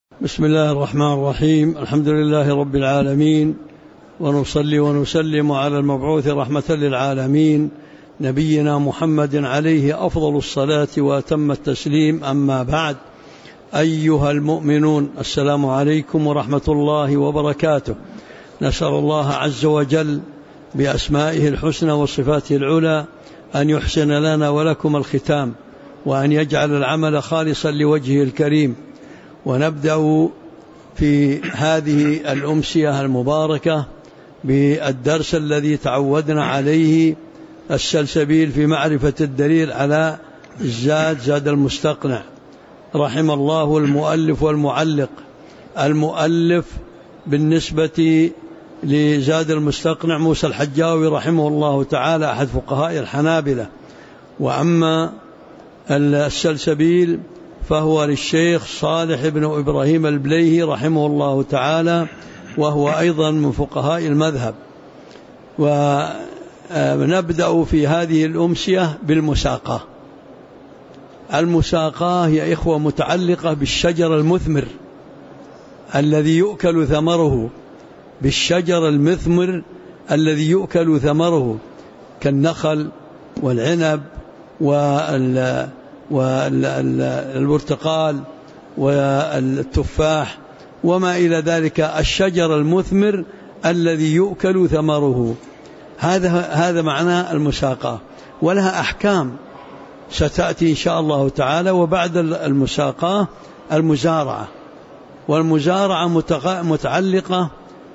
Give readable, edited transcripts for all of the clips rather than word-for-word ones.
بسم الله الرحمن الرحيم. الحمد لله رب العالمين، ونصلي ونسلم على المبعوث رحمة للعالمين نبينا محمد عليه أفضل الصلاة وأتم التسليم. أما بعد، أيها المؤمنون، السلام عليكم ورحمة الله وبركاته. نسأل الله عز وجل بأسمائه الحسنى وصفاته العلى أن يحسن لنا ولكم الختام، وأن يجعل العمل خالصا لوجهه الكريم. ونبدأ في هذه الأمسية المباركة بالدرس الذي تعودنا عليه، السلسبيل في معرفة الدليل على زاد المستقنع. رحم الله المؤلف والمعلق. المؤلف بالنسبة لزاد المستقنع موسى الحجاوي رحمه الله تعالى، أحد فقهاء الحنابلة. وأما السلسبيل فهو للشيخ صالح بن إبراهيم البليهي رحمه الله تعالى، وهو أيضا من فقهاء المذهب. ونبدأ في هذه الأمسية بالمساقاة. المساقاة يا إخوة متعلقة بالشجر المثمر الذي يؤكل ثمره، بالشجر المثمر الذي يؤكل ثمره، كالنخل والعنب والبرتقال والتفاح وما إلى ذلك، الشجر المثمر الذي يؤكل ثمره. هذا معنى المساقاة، ولها أحكام ستأتي إن شاء الله تعالى. وبعد المساقاة المزارعة، والمزارعة متعلقة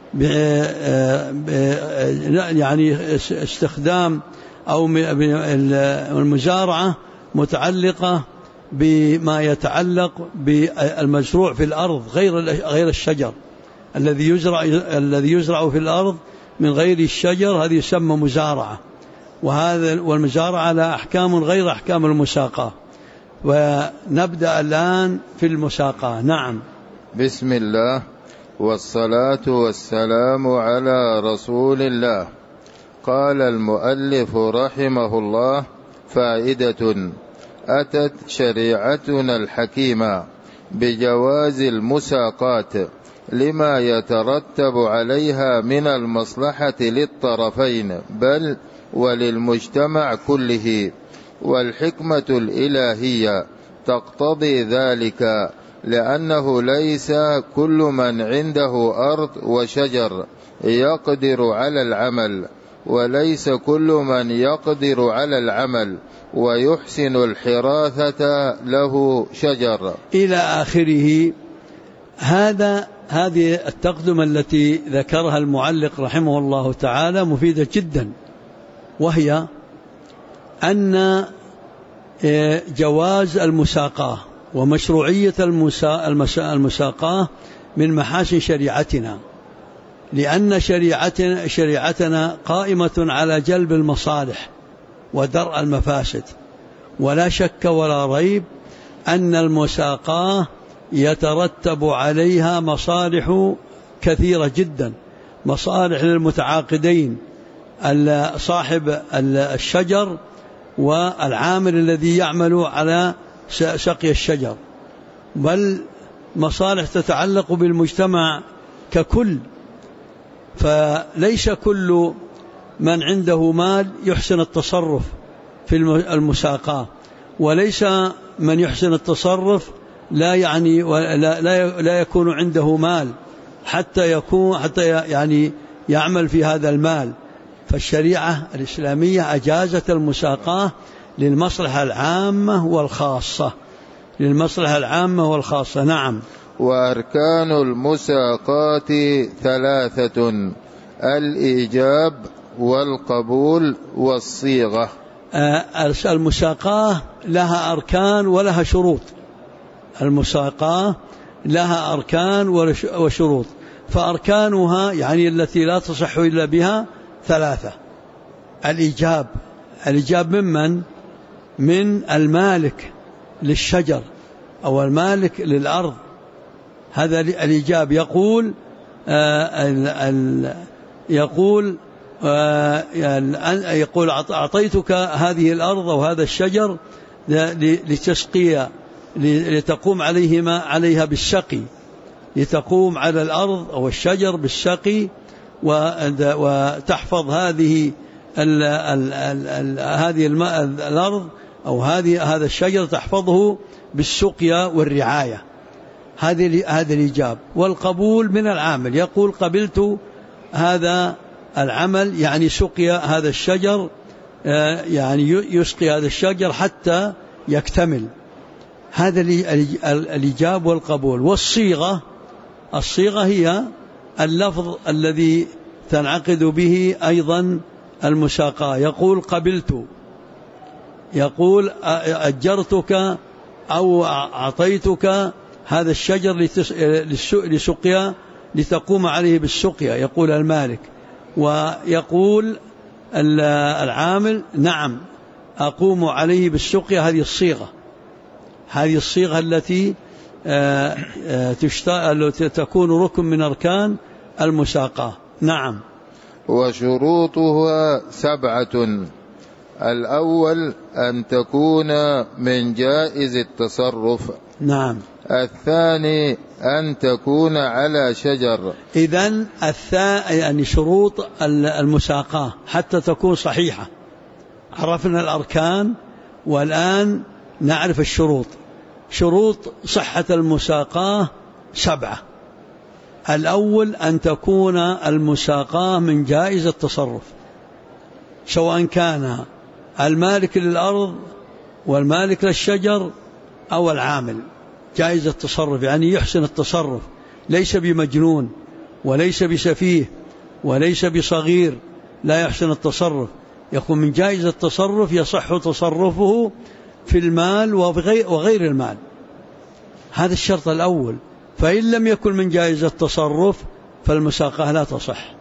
يعني استخدام، أو المزارعة متعلقة بما يتعلق بالمزروع في الأرض غير الشجر الذي يزرع في الأرض من غير الشجر، هذه يسمى مزارعة. والمزارعة لها أحكام غير أحكام المساقاة. ونبدأ الآن في المساقاة. نعم. بسم الله والصلاة والسلام على رسول الله. قال المؤلف رحمه الله: فائدة: أتت شريعتنا الحكيمة بجواز المساقات لما يترتب عليها من المصلحة للطرفين، بل وللمجتمع كله، والحكمة الإلهية تقتضي ذلك، لأنه ليس كل من عنده أرض وشجر يقدر على العمل، وليس كل من يقدر على العمل ويحسن الحراثة له شجر، إلى آخره. هذه التقدمة التي ذكرها المعلق رحمه الله تعالى مفيدة جدا، وهي أن جواز المساقاة ومشروعية المساقاة من محاسن شريعتنا، لأن شريعتنا قائمة على جلب المصالح ودرء المفاسد. ولا شك ولا ريب أن المساقاة يترتب عليها مصالح كثيرة جدا، مصالح للمتعاقدين، صاحب الشجر والعامل الذي يعمل على سقي الشجر، بل مصالح تتعلق بالمجتمع ككل. فليس كل من عنده مال يحسن التصرف في المساقاة، وليس من يحسن التصرف لا يكون عنده مال حتى يعني يعمل في هذا المال. فالشريعة الإسلامية أجازت المساقاة للمصلحة العامة والخاصة، للمصلحة العامة والخاصة. نعم. وأركان المساقات ثلاثة: الإيجاب والقبول والصيغة. المساقاة لها أركان ولها شروط. المساقاة لها أركان وشروط، فأركانها يعني التي لا تصح إلا بها ثلاثة: الإيجاب من المالك للشجر أو المالك للأرض، هذا الإيجاب. يقول أعطيتك هذه الأرض أو هذا الشجر لتسقيها، لتقوم عليها بالسقي، لتقوم على الأرض أو الشجر بالسقي، وتحفظ هذه الأرض أو هذا الشجر تحفظه بالسقيا والرعاية. هذا الإيجاب. والقبول من العامل، يقول قبلت هذا العمل، يعني سقيا هذا الشجر، يعني يسقي هذا الشجر حتى يكتمل. هذا الإيجاب والقبول. والصيغة، الصيغة هي اللفظ الذي تنعقد به أيضا المساقاة. يقول قبلت، يقول أجرتك أو أعطيتك هذا الشجر لسقيا، لتقوم عليه بالسقيا، يقول المالك. ويقول العامل نعم أقوم عليه بالسقيا. هذه الصيغة التي تكون ركن من أركان المساقاة. نعم. وشروطها 7. الأول أن تكون من جائز التصرف. نعم. الثاني أن تكون على شجر. إذن يعني شروط المساقاة حتى تكون صحيحة. عرفنا الأركان والآن نعرف الشروط. شروط صحة المساقاة 7. الأول أن تكون المساقاة من جائز التصرف، سواء كان المالك للأرض والمالك للشجر أو العامل. جائز التصرف يعني يحسن التصرف، ليس بمجنون وليس بسفيه وليس بصغير لا يحسن التصرف، يكون من جائز التصرف، يصح تصرفه في المال وغير المال. هذا الشرط الأول. فإن لم يكن من جائز التصرف فالمساقاة لا تصح.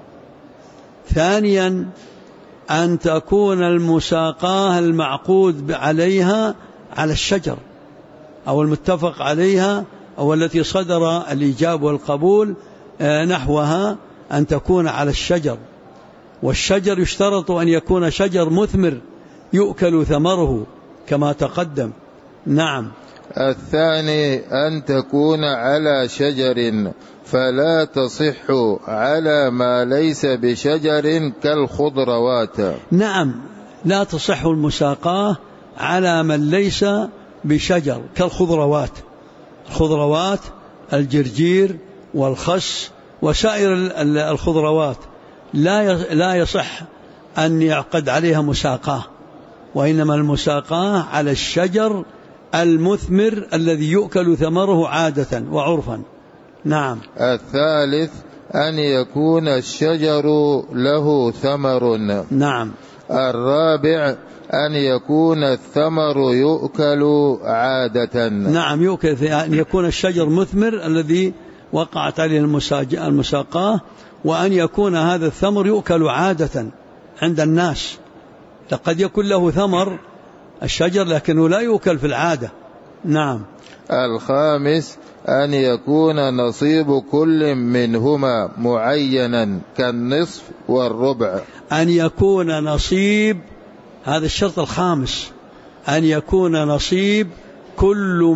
ثانيا أن تكون المساقاة المعقود عليها على الشجر أو المتفق عليها أو التي صدر الإيجاب والقبول نحوها، أن تكون على الشجر. والشجر يشترط أن يكون شجر مثمر يؤكل ثمره كما تقدم. نعم. الثاني أن تكون على شجر، فلا تصح على ما ليس بشجر كالخضروات. نعم، لا تصح المساقاة على من ليس بشجر كالخضروات. الخضروات الجرجير والخس وسائر الخضروات لا يصح أن يعقد عليها مساقاة، وإنما المساقاة على الشجر المثمر الذي يؤكل ثمره عادة وعرفا. نعم. الثالث أن يكون الشجر له ثمر. نعم. الرابع أن يكون الثمر يؤكل عادة. نعم، يؤكل، أن يكون الشجر مثمر الذي وقعت عليه المساقاة، وأن يكون هذا الثمر يؤكل عادة عند الناس. لقد يكون له ثمر الشجر لكنه لا يؤكل في العادة. نعم. الخامس أن يكون نصيب كل منهما معينا كالنصف والربع. أن يكون نصيب، هذا الشرط الخامس، أن يكون نصيب كل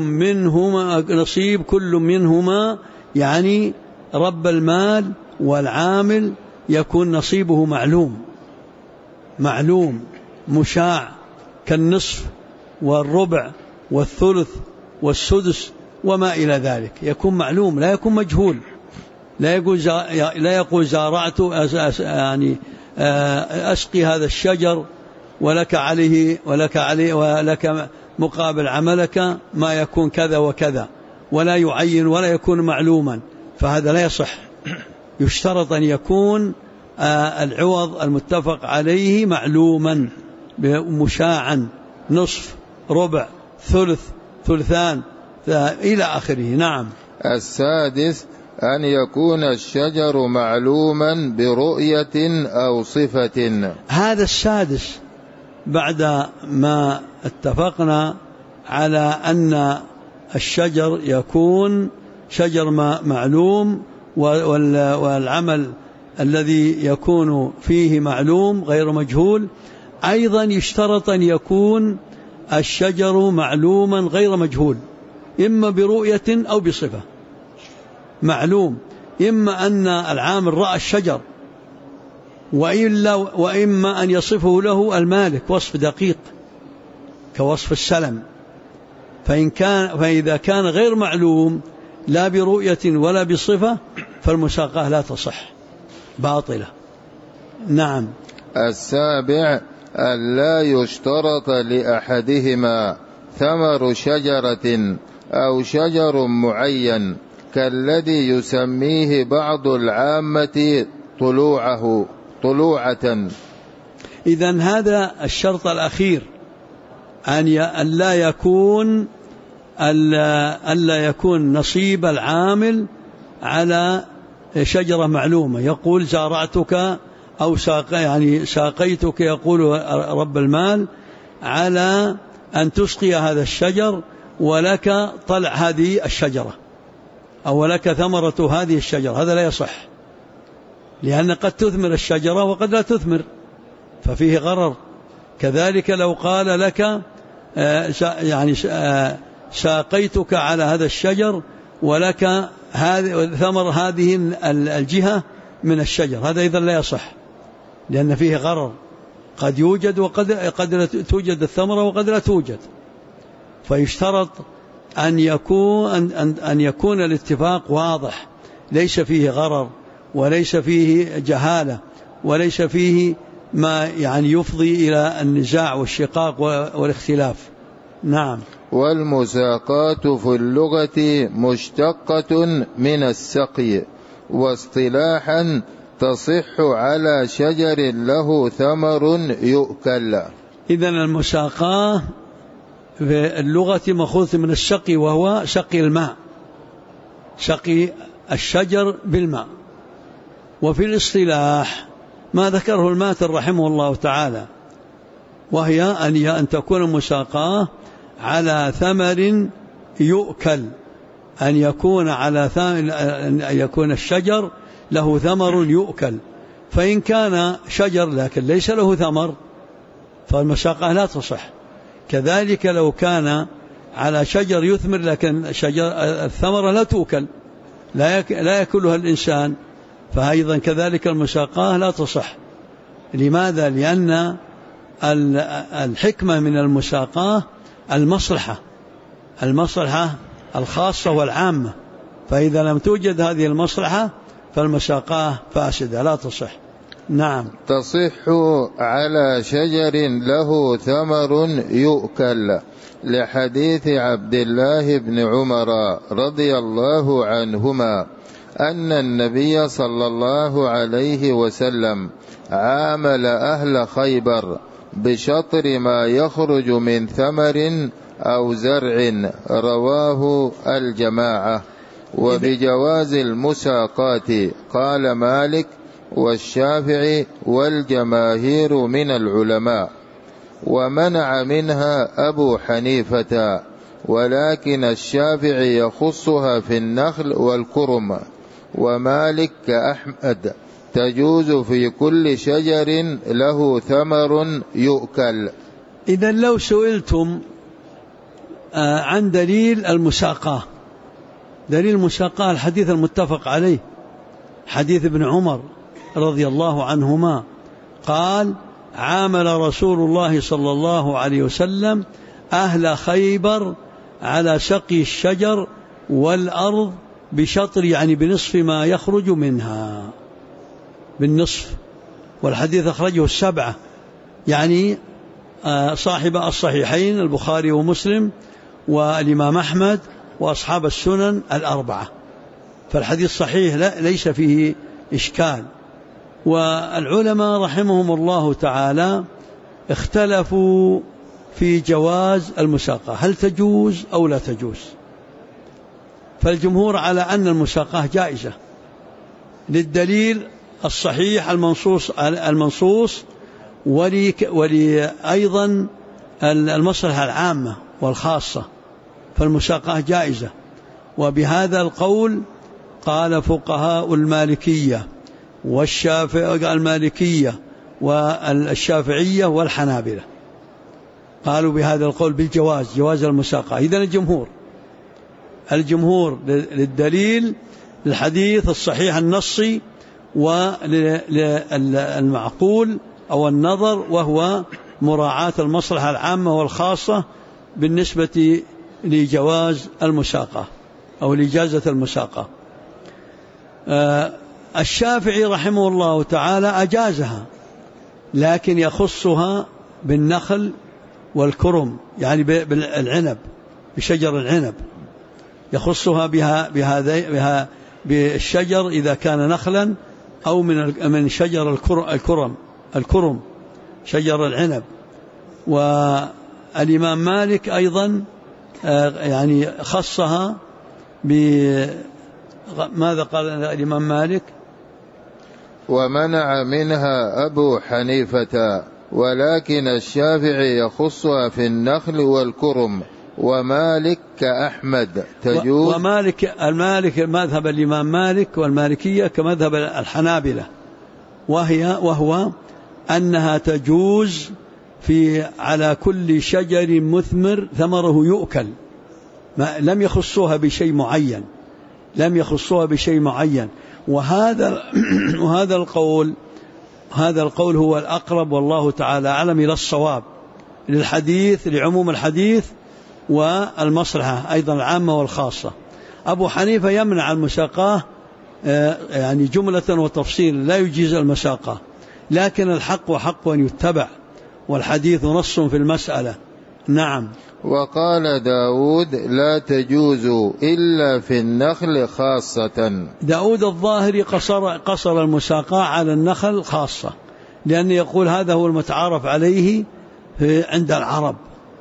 منهما يعني رب المال والعامل يكون نصيبه معلوم مشاع، كالنصف والربع والثلث والسدس وما إلى ذلك، يكون معلوم لا يكون مجهول. لا يقول زارعت يعني أسقي هذا الشجر ولك مقابل عملك ما يكون كذا وكذا، ولا يعين ولا يكون معلوما، فهذا لا يصح. يشترط أن يكون العوض المتفق عليه معلوما مشاعا، نصف، ربع، ثلث، ثلثان إلى آخره. نعم. السادس أن يكون الشجر معلوما برؤية أو صفة. هذا السادس بعد ما اتفقنا على أن الشجر يكون شجر معلوم، والعمل الذي يكون فيه معلوم غير مجهول، أيضا يشترط أن يكون الشجر معلوما غير مجهول، إما برؤية أو بصفة. معلوم، إما أن العامل رأى الشجر وإما أن يصفه له المالك وصف دقيق كوصف السلم. فإذا كان غير معلوم لا برؤية ولا بصفة فالمساقاة لا تصح، باطلة. نعم. السابع ألا يشترط لأحدهما ثمر شجرة أو شجر معين كالذي يسميه بعض العامة طلوعة. إذن هذا الشرط الأخير، أن لا يكون نصيب العامل على شجرة معلومة. يقول زارعتك أو ساقيتك، يقول رب المال، على أن تسقي هذا الشجر ولك طلع هذه الشجرة أو لك ثمرة هذه الشجرة. هذا لا يصح، لأن قد تثمر الشجرة وقد لا تثمر، ففيه غرر. كذلك لو قال لك ساقيتك على هذا الشجر ولك ثمر هذه الجهة من الشجر، هذا إذا لا يصح، لأن فيه غرر، قد يوجد وقد لا توجد الثمرة وقد لا توجد. فيشترط أن يكون الاتفاق واضح، ليس فيه غرر وليس فيه جهالة وليس فيه ما يفضي إلى النزاع والشقاق والاختلاف. نعم. والمساقات في اللغة مشتقة من السقي، واصطلاحا تصح على شجر له ثمر يؤكل. إذن المساقاة في اللغة مأخوذة من السقي، وهو سقي الماء، سقي الشجر بالماء. وفي الاصطلاح ما ذكره الماتر رحمه الله تعالى، وهي أن تكون المساقاة على ثمر يؤكل، أن يكون الشجر له ثمر يؤكل. فإن كان شجر لكن ليس له ثمر فالمساقاة لا تصح. كذلك لو كان على شجر يثمر لكن الثمرة لا تؤكل، لا يأكلها الإنسان، فأيضا كذلك المساقاة لا تصح. لماذا؟ لأن الحكمة من المساقاة المصلحة الخاصة والعامة، فإذا لم توجد هذه المصلحة فالمساقاة فاسدة لا تصح. نعم. تصح على شجر له ثمر يؤكل، لحديث عبد الله بن عمر رضي الله عنهما أن النبي صلى الله عليه وسلم عامل أهل خيبر بشطر ما يخرج من ثمر أو زرع، رواه الجماعة. وبجواز المساقات قال مالك والشافعي والجماهير من العلماء، ومنع منها أبو حنيفة، ولكن الشافعي يخصها في النخل والكرم، ومالك كأحمد تجوز في كل شجر له ثمر يؤكل. إذن لو سئلتم عن دليل المساقاة، دليل المساقاة الحديث المتفق عليه، حديث ابن عمر رضي الله عنهما قال: عامل رسول الله صلى الله عليه وسلم أهل خيبر على سقي الشجر والأرض بشطر، بنصف ما يخرج منها، بالنصف. والحديث أخرجه السبعة، صاحب الصحيحين البخاري ومسلم والإمام أحمد وأصحاب السنن الأربعة، فالحديث صحيح ليس فيه إشكال. والعلماء رحمهم الله تعالى اختلفوا في جواز المساقاة، هل تجوز أو لا تجوز؟ فالجمهور على أن المساقاة جائزة للدليل الصحيح المنصوص أيضا المصلحة العامة والخاصة، فالمساقاة جائزة. وبهذا القول قال فقهاء المالكية والشافعية والحنابلة، قالوا بهذا القول بالجواز، جواز المساقاة. إذن الجمهور للدليل للحديث الصحيح النصي وللمعقول أو النظر، وهو مراعاة المصلحة العامة والخاصة بالنسبة لجواز المساقة أو لإجازة المساقة. الشافعي رحمه الله تعالى أجازها، لكن يخصها بالنخل والكرم، يعني بالعنب، بشجر العنب، يخصها بها بالشجر إذا كان نخلا، أو من شجر الكرم شجر العنب. والإمام مالك أيضا يعني خصها ماذا قال الإمام مالك؟ ومنع منها أبو حنيفة، ولكن الشافعي يخصها في النخل والكرم، ومالك كأحمد تجوز. المالك مذهب الإمام مالك والمالكية كمذهب الحنابلة، وهو أنها تجوز على كل شجر مثمر ثمره يؤكل، لم يخصوها بشيء معين، وهذا القول هو الأقرب والله تعالى أعلم إلى الصواب للحديث، لعموم الحديث والمصلحة أيضا العامة والخاصة. أبو حنيفة يمنع المساقاه يعني جملة وتفصيل، لا يجيز المساقاه، لكن الحق حق أن يتبع، والحديث نص في المسألة. نعم. وقال داود لا تجوز إلا في النخل خاصة. داود الظاهري قصر المساقاه على النخل خاصة، لأنه يقول هذا هو المتعارف عليه عند العرب،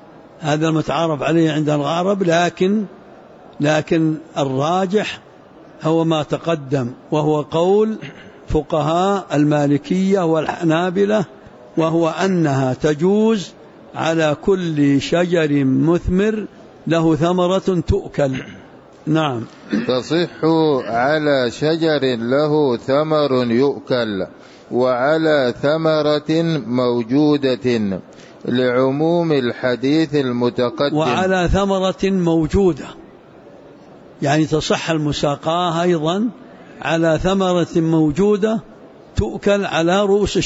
لكن الراجح هو ما تقدم، وهو قول فقهاء المالكية والحنابلة، وهو أنها تجوز على كل شجر مثمر له ثمرة تؤكل. نعم. تصح على شجر له ثمر يؤكل وعلى ثمرة موجودة، لعموم الحديث المتقدم. وعلى ثمرة موجودة، يعني تصح المساقاه أيضا على ثمرة موجودة تؤكل على رؤوس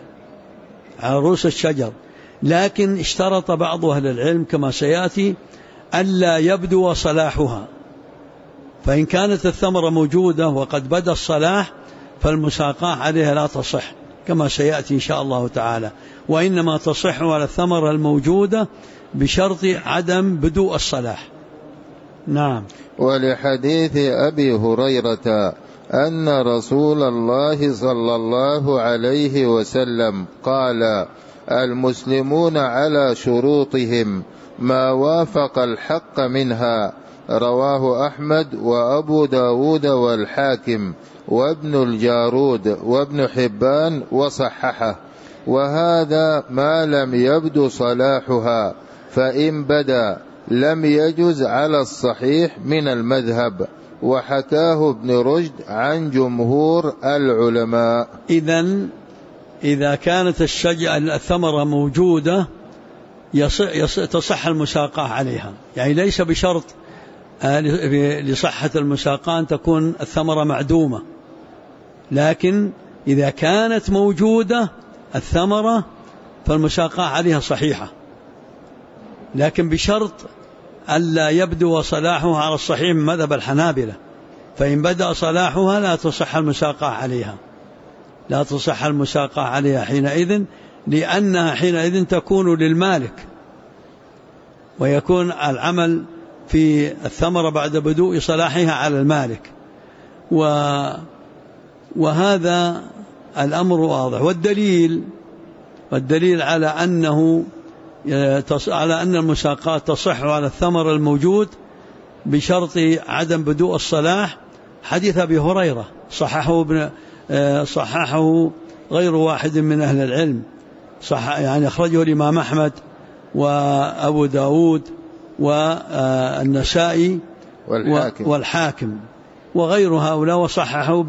الشجر، لكن اشترط بعض أهل العلم كما سيأتي ألا يبدو صلاحها، فإن كانت الثمرة موجودة وقد بدا الصلاح فالمساقاه عليها لا تصح كما سيأتي إن شاء الله تعالى، وإنما تصح على الثمرة الموجودة بشرط عدم بدء الصلاح. نعم. ولحديث أبي هريرة أن رسول الله صلى الله عليه وسلم قال المسلمون على شروطهم ما وافق الحق منها، رواه أحمد وأبو داود والحاكم وابن الجارود وابن حبان وصححه. وهذا ما لم يبدو صلاحها، فإن بدا لم يجز على الصحيح من المذهب، وحكاه ابن رشد عن جمهور العلماء. إذا كانت الثمرة موجودة تصح المساقاه عليها، يعني ليس بشرط لصحة المساقاه أن تكون الثمرة معدومة، لكن إذا كانت موجودة الثمرة فالمساقاه عليها صحيحة، لكن بشرط ألا يبدو صلاحها على الصحيح من مذهب الحنابلة، فإن بدأ صلاحها لا تصح المساقاه عليها حينئذ، لأنها حينئذ تكون للمالك، ويكون العمل في الثمرة بعد بدوء صلاحها على المالك، وهذا الأمر واضح. والدليل على أن المساقاه تصح على الثمر الموجود بشرط عدم بدوء الصلاح حديث أبي هريرة صححه غير واحد من أهل العلم، يعني أخرجه الإمام أحمد وأبو داود والنسائي والحاكم وغير هؤلاء، وصححه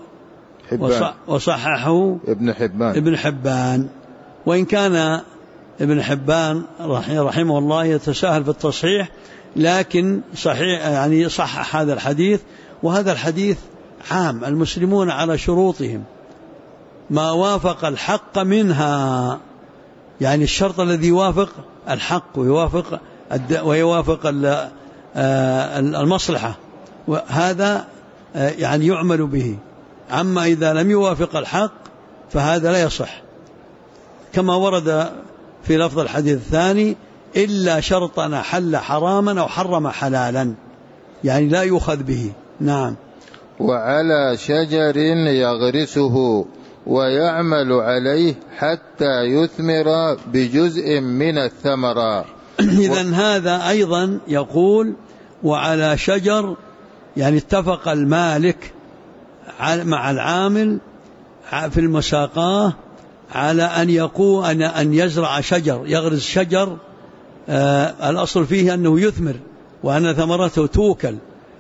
ابن حبان، وإن كان ابن حبان رحمه الله يتساهل في التصحيح، لكن صحيح يعني صحح هذا الحديث، وهذا الحديث عام، المسلمون على شروطهم، ما وافق الحق منها، يعني الشرط الذي يوافق الحق ويوافق المصلحة، وهذا يعني يعمل به. أما إذا لم يوافق الحق فهذا لا يصح، كما ورد في لفظ الحديث الثاني: إلا شرطا حل حراما أو حرم حلالا، يعني لا يؤخذ به. نعم. وعلى شجر يغرسه ويعمل عليه حتى يثمر بجزء من الثمرة. إذن هذا أيضا يقول وعلى شجر، يعني اتفق المالك مع العامل في المساقاه على أن يزرع شجر، يغرس شجر، الأصل فيه أنه يثمر وأن ثمرته توكل،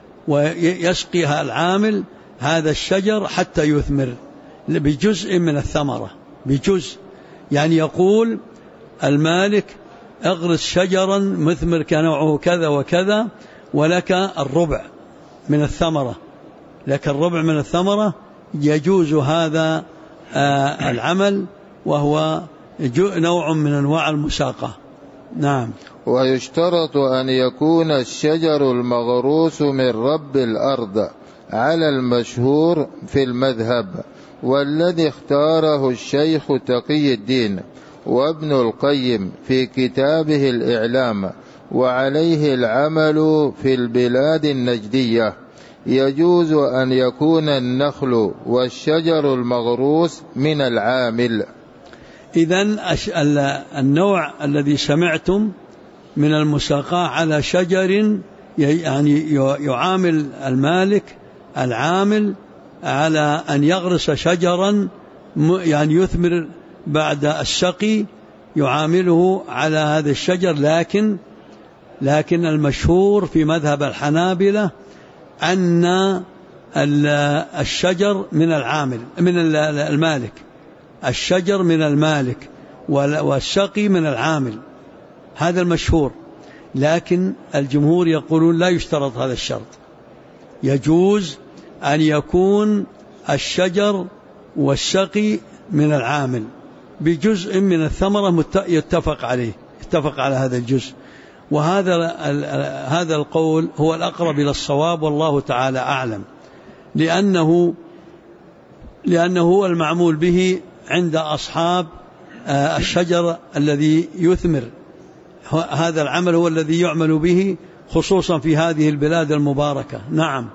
ويسقيها العامل هذا الشجر حتى يثمر بجزء من الثمرة، بجزء، يعني يقول المالك: اغرس شجرا مثمر كنوعه كذا وكذا ولك الربع من الثمرة، لك الربع من الثمرة. يجوز هذا العمل، وهو نوع من أنواع المساقة. نعم. ويشترط أن يكون الشجر المغروس من رب الأرض على المشهور في المذهب، والذي اختاره الشيخ تقي الدين وابن القيم في كتابه الإعلام، وعليه العمل في البلاد النجدية. يجوز أن يكون النخل والشجر المغروس من العامل. إذن النوع الذي سمعتم من المساقاة على شجر، يعني يعامل المالك العامل على أن يغرس شجرا يعني يثمر بعد السقي، يعامله على هذا الشجر، لكن المشهور في مذهب الحنابلة أن الشجر من العامل، من المالك، الشجر من المالك والسقي من العامل، هذا المشهور. لكن الجمهور يقولون لا يشترط هذا الشرط، يجوز أن يكون الشجر والسقي من العامل بجزء من الثمرة يتفق على هذا الجزء. وهذا القول هو الأقرب إلى الصواب، والله تعالى أعلم، لأنه هو المعمول به عند أصحاب الشجر الذي يثمر. هذا العمل هو الذي يعمل به خصوصا في هذه البلاد المباركة. نعم.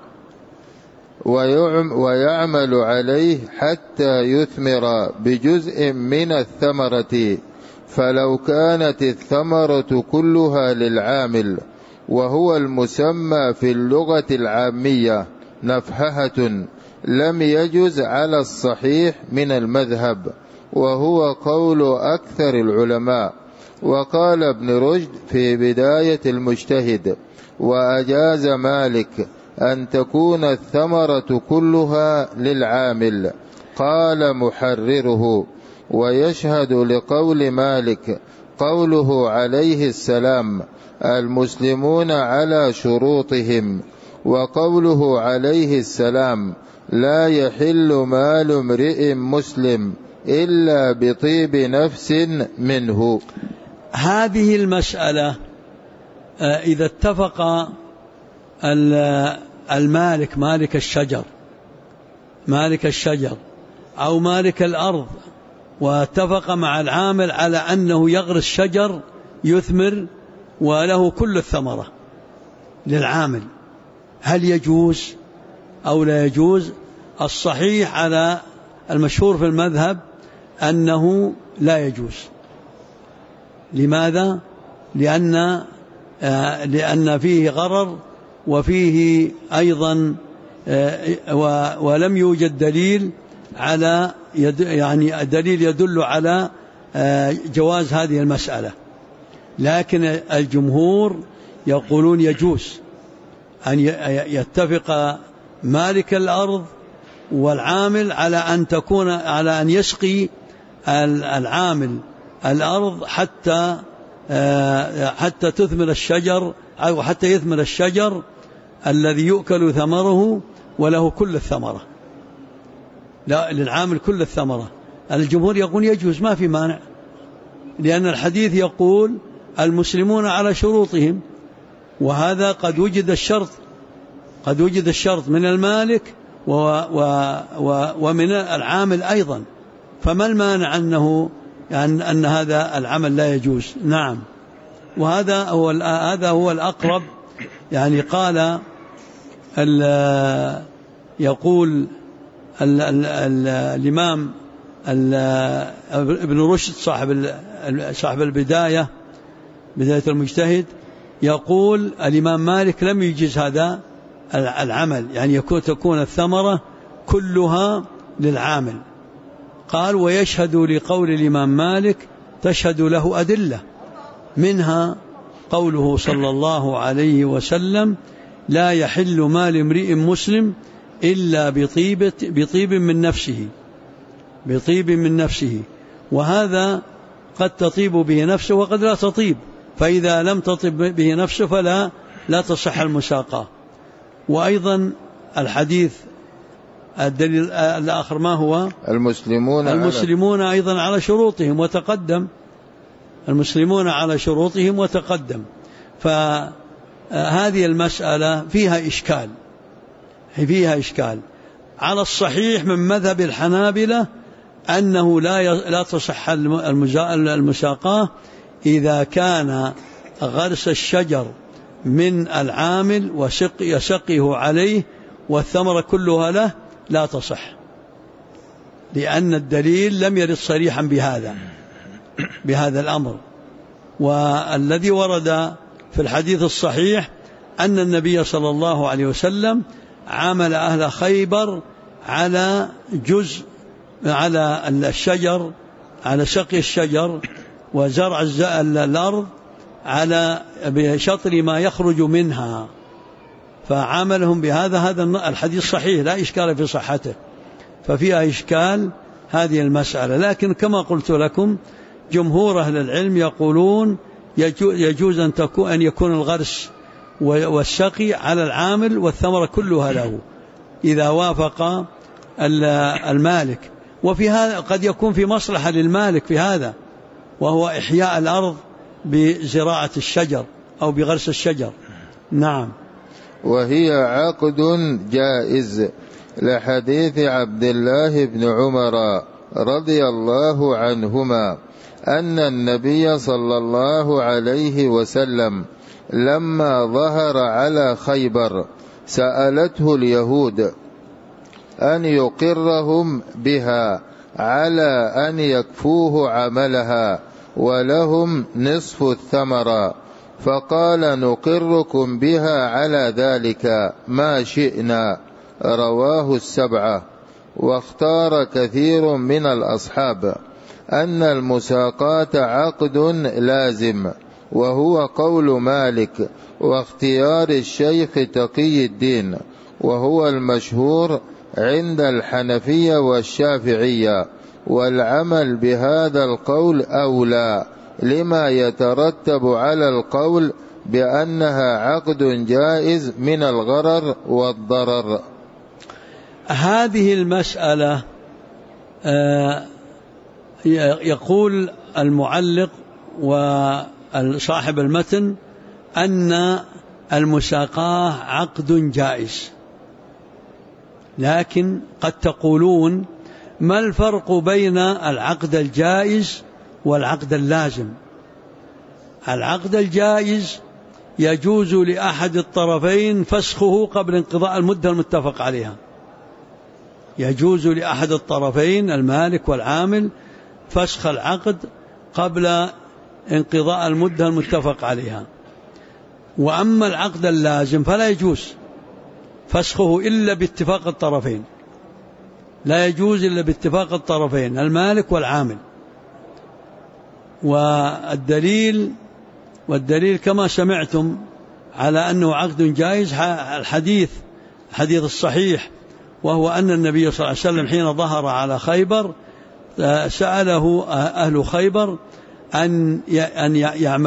ويعمل عليه حتى يثمر بجزء من الثمرة، فلو كانت الثمرة كلها للعامل، وهو المسمى في اللغة العامية نفحة، لم يجز على الصحيح من المذهب، وهو قول أكثر العلماء. وقال ابن رشد في بداية المجتهد: وأجاز مالك أن تكون الثمرة كلها للعامل. قال محرره: ويشهد لقول مالك قوله عليه السلام: المسلمون على شروطهم، وقوله عليه السلام: لا يحل مال امرئ مسلم إلا بطيب نفس منه. هذه المسألة إذا اتفق المالك، مالك الشجر أو مالك الأرض، واتفق مع العامل على أنه يغرس شجر يثمر وله كل الثمرة للعامل، هل يجوز أو لا يجوز؟ الصحيح على المشهور في المذهب أنه لا يجوز. لماذا؟ لأن فيه غرر، وفيه أيضا ولم يوجد دليل دليل يدل على جواز هذه المسألة. لكن الجمهور يقولون يجوز أن يتفق مالك الأرض والعامل على أن يسقي العامل الأرض حتى تثمر الشجر، أو حتى يثمر الشجر الذي يؤكل ثمره وله كل الثمرة، لا للعامل كل الثمرة. الجمهور يقول يجوز، ما في مانع، لأن الحديث يقول المسلمون على شروطهم، وهذا قد وجد الشرط من المالك ومن العامل أيضا، فما المانع أن هذا العمل لا يجوز؟ نعم. وهذا هو الأقرب. يعني قال يقول الإمام ابن رشد صاحب بداية المجتهد، يقول الإمام مالك لم يجيز هذا العمل، يعني تكون الثمرة كلها للعامل. قال ويشهد لقول الإمام مالك تشهد له أدلة، منها قوله صلى الله عليه وسلم لا يحل مال امرئ مسلم إلا بطيب من نفسه، وهذا قد تطيب به نفسه وقد لا تطيب، فإذا لم تطيب به نفسه فلا تصح المساقاة. وأيضا الحديث الدليل الآخر ما هو؟ المسلمون أيضا على شروطهم وتقدم. فهذه المسألة فيها إشكال. على الصحيح من مذهب الحنابلة أنه لا تصح المساقاة إذا كان غرس الشجر من العامل وسقيه عليه والثمرة كلها له، لا تصح، لأن الدليل لم يرد صريحا بهذا الأمر. والذي ورد في الحديث الصحيح أن النبي صلى الله عليه وسلم عامل أهل خيبر على الشجر، على سقي الشجر وزرع الأرض على بشطر ما يخرج منها، فعاملهم بهذا. هذا الحديث صحيح لا إشكال في صحته، ففيها إشكال هذه المسألة. لكن كما قلت لكم جمهور أهل العلم يقولون يجوز أن يكون الغرس والسقي على العامل والثمرة كلها له إذا وافق المالك. وفي هذا قد يكون في مصلحة للمالك في هذا، وهو إحياء الأرض بزراعة الشجر أو بغرس الشجر. نعم. وهي عقد جائز لحديث عبد الله بن عمر رضي الله عنهما أن النبي صلى الله عليه وسلم لما ظهر على خيبر سألته اليهود أن يقرهم بها على أن يكفوه عملها ولهم نصف الثمرة، فقال نقركم بها على ذلك ما شئنا. رواه السبعة. واختار كثير من الأصحاب أن المساقاة عقد لازم، وهو قول مالك واختيار الشيخ تقي الدين، وهو المشهور عند الحنفية والشافعية، والعمل بهذا القول أولى لما يترتب على القول بأنها عقد جائز من الغرر والضرر. هذه المسألة يقول المعلق وصاحب المتن أن المساقاة عقد جائز، لكن قد تقولون ما الفرق بين العقد الجائز والعقد اللازم؟ العقد الجائز يجوز لأحد الطرفين فسخه قبل انقضاء المدة المتفق عليها، يجوز لأحد الطرفين المالك والعامل فسخ العقد قبل انقضاء المدة المتفق عليها. وأما العقد اللازم فلا يجوز فسخه إلا باتفاق الطرفين، لا يجوز إلا باتفاق الطرفين المالك والعامل. والدليل كما سمعتم على أنه عقد جائز الحديث الصحيح، وهو أن النبي صلى الله عليه وسلم حين ظهر على خيبر سأله أهل خيبر أن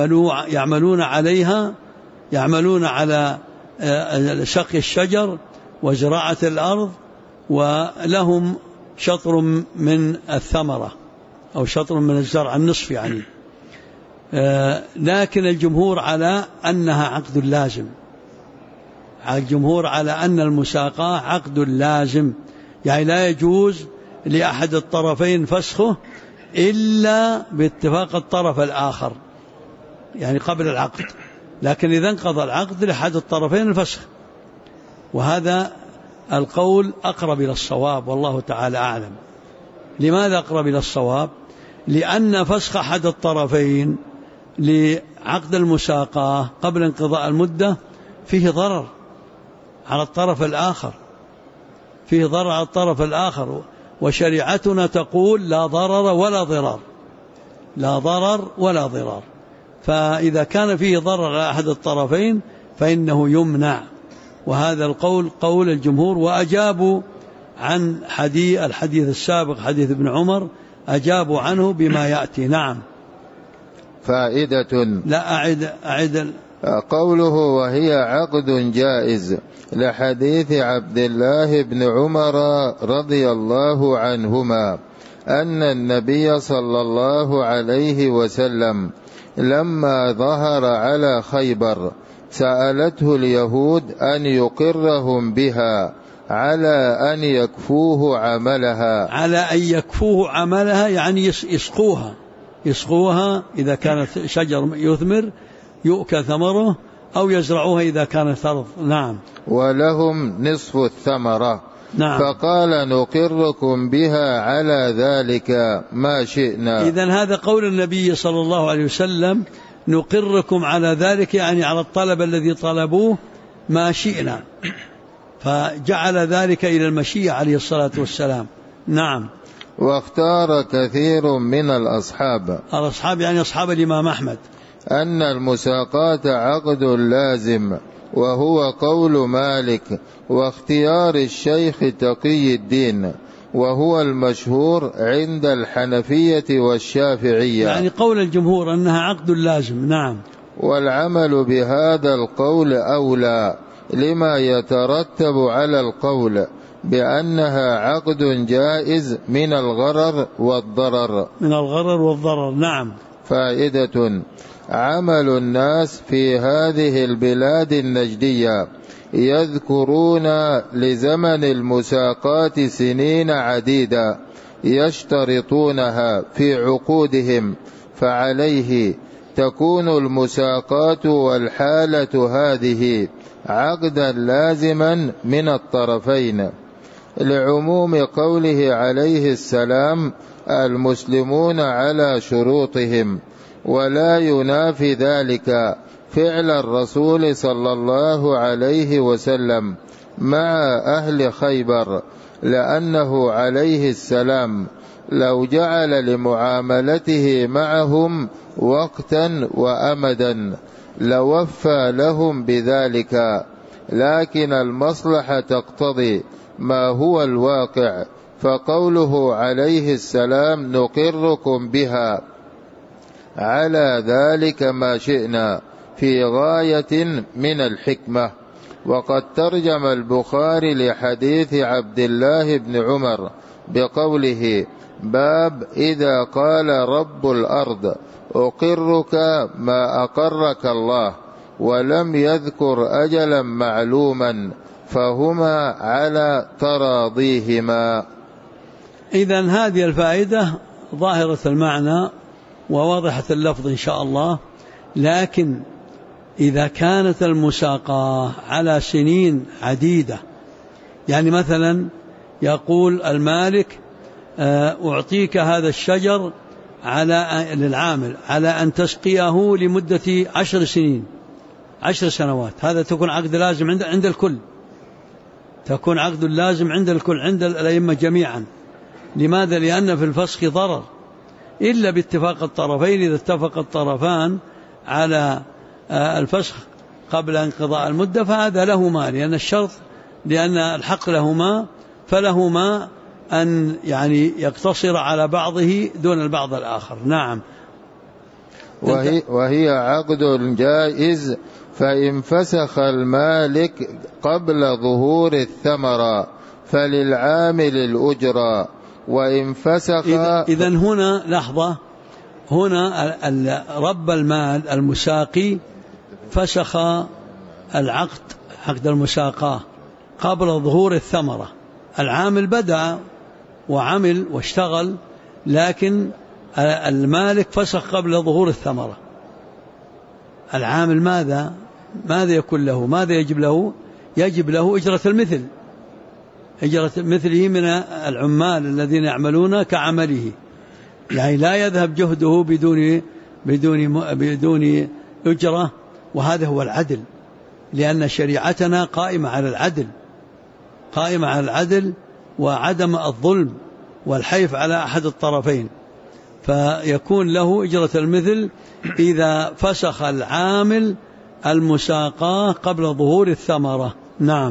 يعملون على سقي الشجر وزراعة الأرض، ولهم شطر من الثمرة أو شطر من الزرع، النصف يعني. لكن الجمهور على أنها عقد لازم، الجمهور على أن المساقاة عقد لازم، يعني لا يجوز لأحد الطرفين فسخه إلا باتفاق الطرف الآخر، يعني قبل العقد، لكن إذا انقضى العقد لأحد الطرفين الفسخ. وهذا القول أقرب إلى الصواب والله تعالى أعلم. لماذا أقرب إلى الصواب؟ لأن فسخ أحد الطرفين لعقد المساقاة قبل انقضاء المدة فيه ضرر على الطرف الآخر، فيه ضرر على الطرف الآخر، وشريعتنا تقول لا ضرر ولا ضرار، لا ضرر ولا ضرار. فإذا كان فيه ضرر على أحد الطرفين فإنه يمنع. وهذا القول قول الجمهور. وأجابوا عن الحديث السابق حديث ابن عمر، أجابوا عنه بما يأتي. نعم. فائدة. لا أعد قوله وهي عقد جائز لحديث عبد الله بن عمر رضي الله عنهما أن النبي صلى الله عليه وسلم لما ظهر على خيبر سألته اليهود أن يقرهم بها على أن يكفوه عملها. على أن يكفوه عملها يعني يسقوها إذا كانت شجر يثمر يؤكل ثمره، أو يزرعوها إذا كانت أرض. نعم. ولهم نصف الثمرة. نعم. فقال نقركم بها على ذلك ما شئنا. إذن هذا قول النبي صلى الله عليه وسلم، نقركم على ذلك يعني على الطلب الذي طلبوه ما شئنا، فجعل ذلك إلى المشيئة عليه الصلاة والسلام. نعم. واختار كثير من الأصحاب يعني أصحاب الإمام أحمد أن المساقاة عقد لازم، وهو قول مالك واختيار الشيخ تقي الدين، وهو المشهور عند الحنفية والشافعية، يعني قول الجمهور أنها عقد لازم. نعم. والعمل بهذا القول أولى لما يترتب على القول بأنها عقد جائز من الغرر والضرر. نعم. فائدة. عمل الناس في هذه البلاد النجدية يذكرون لزمن المساقات سنين عديدة يشترطونها في عقودهم، فعليه تكون المساقات والحالة هذه عقدا لازما من الطرفين، لعموم قوله عليه السلام المسلمون على شروطهم، ولا ينافي ذلك فعل الرسول صلى الله عليه وسلم مع أهل خيبر، لأنه عليه السلام لو جعل لمعاملته معهم وقتا وأمدا لوفى لهم بذلك، لكن المصلحة تقتضي ما هو الواقع، فقوله عليه السلام نقركم بها على ذلك ما شئنا في غاية من الحكمة. وقد ترجم البخاري لحديث عبد الله بن عمر بقوله باب إذا قال رب الأرض أقرك ما أقرك الله، ولم يذكر أجلا معلوما، فهما على تراضيهما. إذن هذه الفائدة ظاهرة المعنى وواضحة اللفظ إن شاء الله. لكن إذا كانت المساقاة على سنين عديدة، يعني مثلا يقول المالك أعطيك هذا الشجر للعامل على أن تسقيه لمدة 10 سنين 10 سنوات، هذا تكون عقد لازم عند الكل، تكون عقد لازم عند الكل، عند الأئمة جميعا. لماذا؟ لأن في الفسخ ضرر، إلا باتفاق الطرفين. إذا اتفق الطرفان على الفسخ قبل انقضاء المدة فهذا لهما، لأن الشرط لأن الحق لهما، فلهما أن يعني يقتصر على بعضه دون البعض الآخر. نعم. وهي عقد جائز فإن فسخ المالك قبل ظهور الثمرة فللعامل الأجرة، وإن فسخ. إذن هنا لحظة، هنا رب المال المساقي فسخ العقد، عقد المساقاة قبل ظهور الثمرة. العامل بدأ وعمل واشتغل، لكن المالك فسخ قبل ظهور الثمرة. العامل ماذا يكون له؟ ماذا يجب له؟ يجب له أجرة المثل، أجرة مثله من العمال الذين يعملون كعمله، يعني لا يذهب جهده بدون أجرة. وهذا هو العدل، لأن شريعتنا قائمة على العدل وعدم الظلم والحيف على أحد الطرفين. فيكون له أجرة المثل إذا فسخ العامل المساقاة قبل ظهور الثمرة. نعم.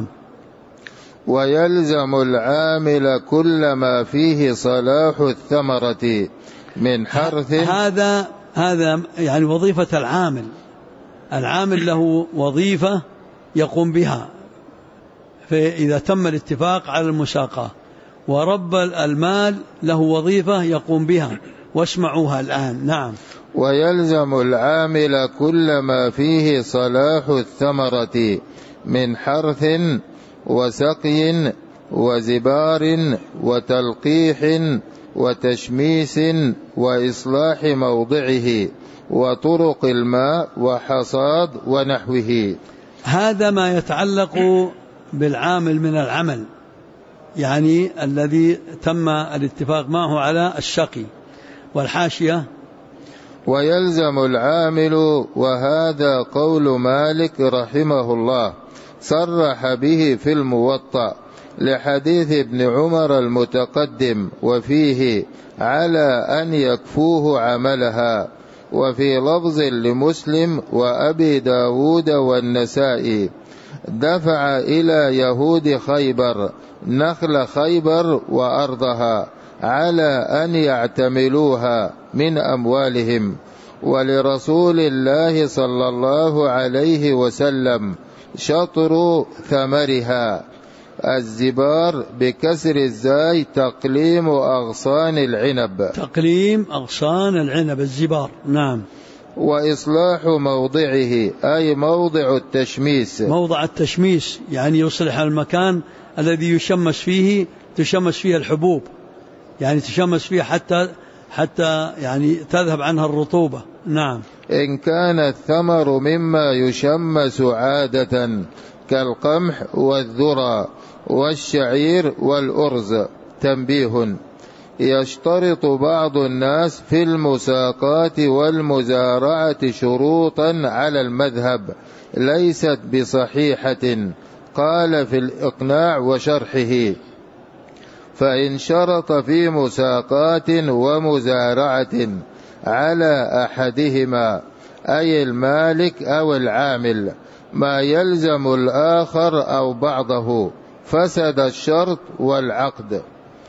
ويلزم العامل كل ما فيه صلاح الثمرة من حرث. هذا يعني وظيفة العامل له وظيفة يقوم بها، فإذا تم الاتفاق على المساقاة، ورب المال له وظيفة يقوم بها، واسمعوها الآن. نعم. ويلزم العامل كل ما فيه صلاح الثمرة من حرث وسقي وزبار وتلقيح وتشميس وإصلاح موضعه وطرق الماء وحصاد ونحوه. هذا ما يتعلق بالعامل من العمل، يعني الذي تم الاتفاق معه على السقي. والحاشية: ويلزم العامل، وهذا قول مالك رحمه الله صرح به في الموطأ لحديث ابن عمر المتقدم، وفيه على أن يكفوه عملها. وفي لفظ لمسلم وأبي داود والنسائي: دفع إلى يهود خيبر نخل خيبر وأرضها على أن يعتملوها من أموالهم. ولرسول الله صلى الله عليه وسلم شطر ثمرها. الزبار بكسر الزاي تقليم أغصان العنب، الزبار. نعم. وإصلاح موضعه أي موضع التشميس، موضع التشميس يعني يصلح المكان الذي تشمس فيه الحبوب، يعني تشمس فيه حتى يعني تذهب عنها الرطوبة. نعم. إن كان الثمر مما يشمس عادة كالقمح والذرة والشعير والأرز. تنبيه: يشترط بعض الناس في المساقات والمزارعة شروطا على المذهب ليست بصحيحة، قال في الإقناع وشرحه: فإن شرط في مساقات ومزارعة على أحدهما أي المالك أو العامل ما يلزم الآخر أو بعضه فسد الشرط والعقد.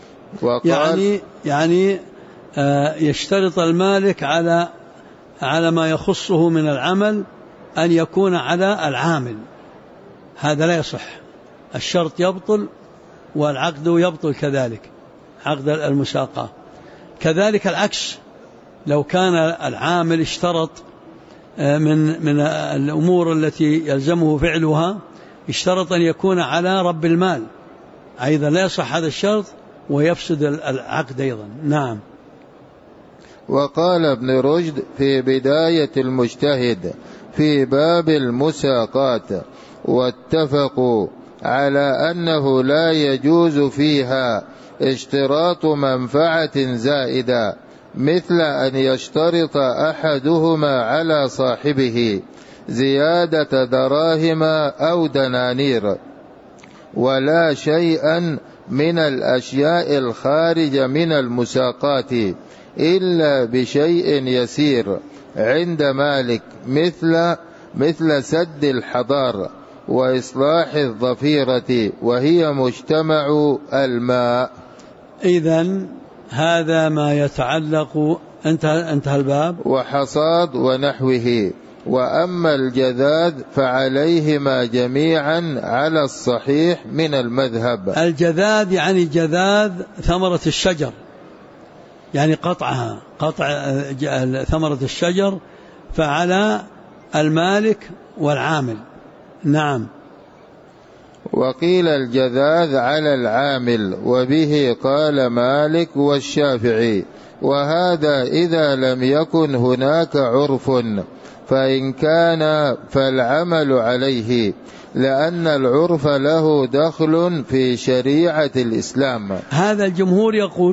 يعني يشترط المالك على ما يخصه من العمل أن يكون على العامل، هذا لا يصح، الشرط يبطل والعقد يبطل كذلك، عقد المساقة. كذلك العكس، لو كان العامل اشترط من الأمور التي يلزمه فعلها اشترط أن يكون على رب المال، أيضا لا يصح هذا الشرط ويفسد العقد أيضا. نعم. وقال ابن رشد في بداية المجتهد في باب المساقات: واتفقوا على أنه لا يجوز فيها اشتراط منفعة زائدة، مثل أن يشترط أحدهما على صاحبه زيادة دراهم أو دنانير، ولا شيئا من الأشياء الخارجة من المساقات إلا بشيء يسير عند مالك، مثل سد الحضار وإصلاح الضفيرة وهي مجتمع الماء. إذن هذا ما يتعلق، انتهى الباب. وحصاد ونحوه. وأما الجذاذ فعليهما جميعا على الصحيح من المذهب. الجذاذ يعني جذاذ ثمرة الشجر، يعني قطعها، قطع ثمرة الشجر، فعلى المالك والعامل. نعم. وقيل الجذاذ على العامل، وبه قال مالك والشافعي، وهذا إذا لم يكن هناك عرف، فإن كان فالعمل عليه، لأن العرف له دخل في شريعة الإسلام. هذا الجمهور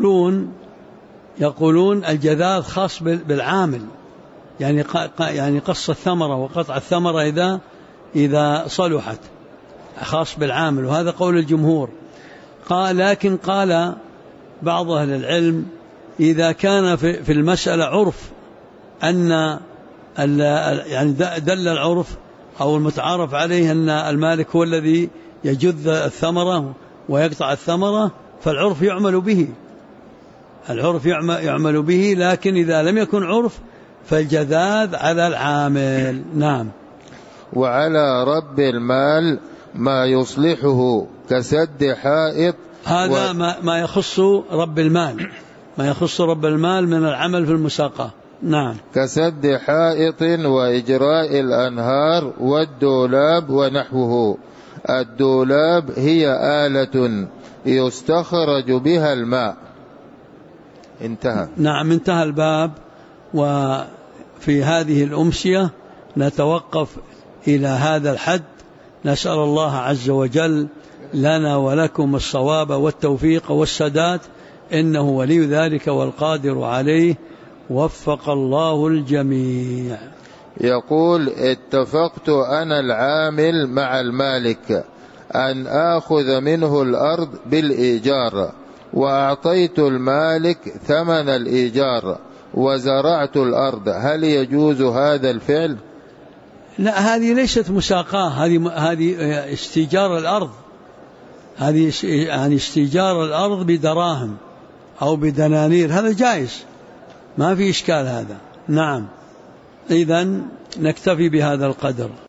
يقولون الجذاذ خاص بالعامل، يعني قص الثمرة وقطع الثمرة إذا صلحت خاص بالعامل، وهذا قول الجمهور. لكن قال بعض أهل العلم إذا كان في المسألة عرف أن يعني دل العرف أو المتعارف عليه أن المالك هو الذي يجذ الثمرة ويقطع الثمرة، فالعرف يعمل به، العرف يعمل به. لكن إذا لم يكن عرف فالجذاذ على العامل. نعم. وعلى رب المال ما يصلحه كسد حائط، هذا ما يخص رب المال، ما يخص رب المال من العمل في المساقة. نعم. كسد حائط وإجراء الأنهار والدولاب ونحوه. الدولاب هي آلة يستخرج بها الماء. انتهى. نعم، انتهى الباب. وفي هذه الأمسية نتوقف إلى هذا الحد. نسأل الله عز وجل لنا ولكم الصواب والتوفيق والسداد، إنه ولي ذلك والقادر عليه. وفق الله الجميع. يقول: اتفقت أنا العامل مع المالك أن آخذ منه الأرض بالإيجار، وأعطيت المالك ثمن الإيجار وزرعت الأرض، هل يجوز هذا الفعل؟ لا، هذه ليست مساقاه، هذه استيجار الأرض، هذه يعني استيجار الأرض بدراهم أو بدنانير، هذا جائز، ما في إشكال هذا. نعم. إذن نكتفي بهذا القدر.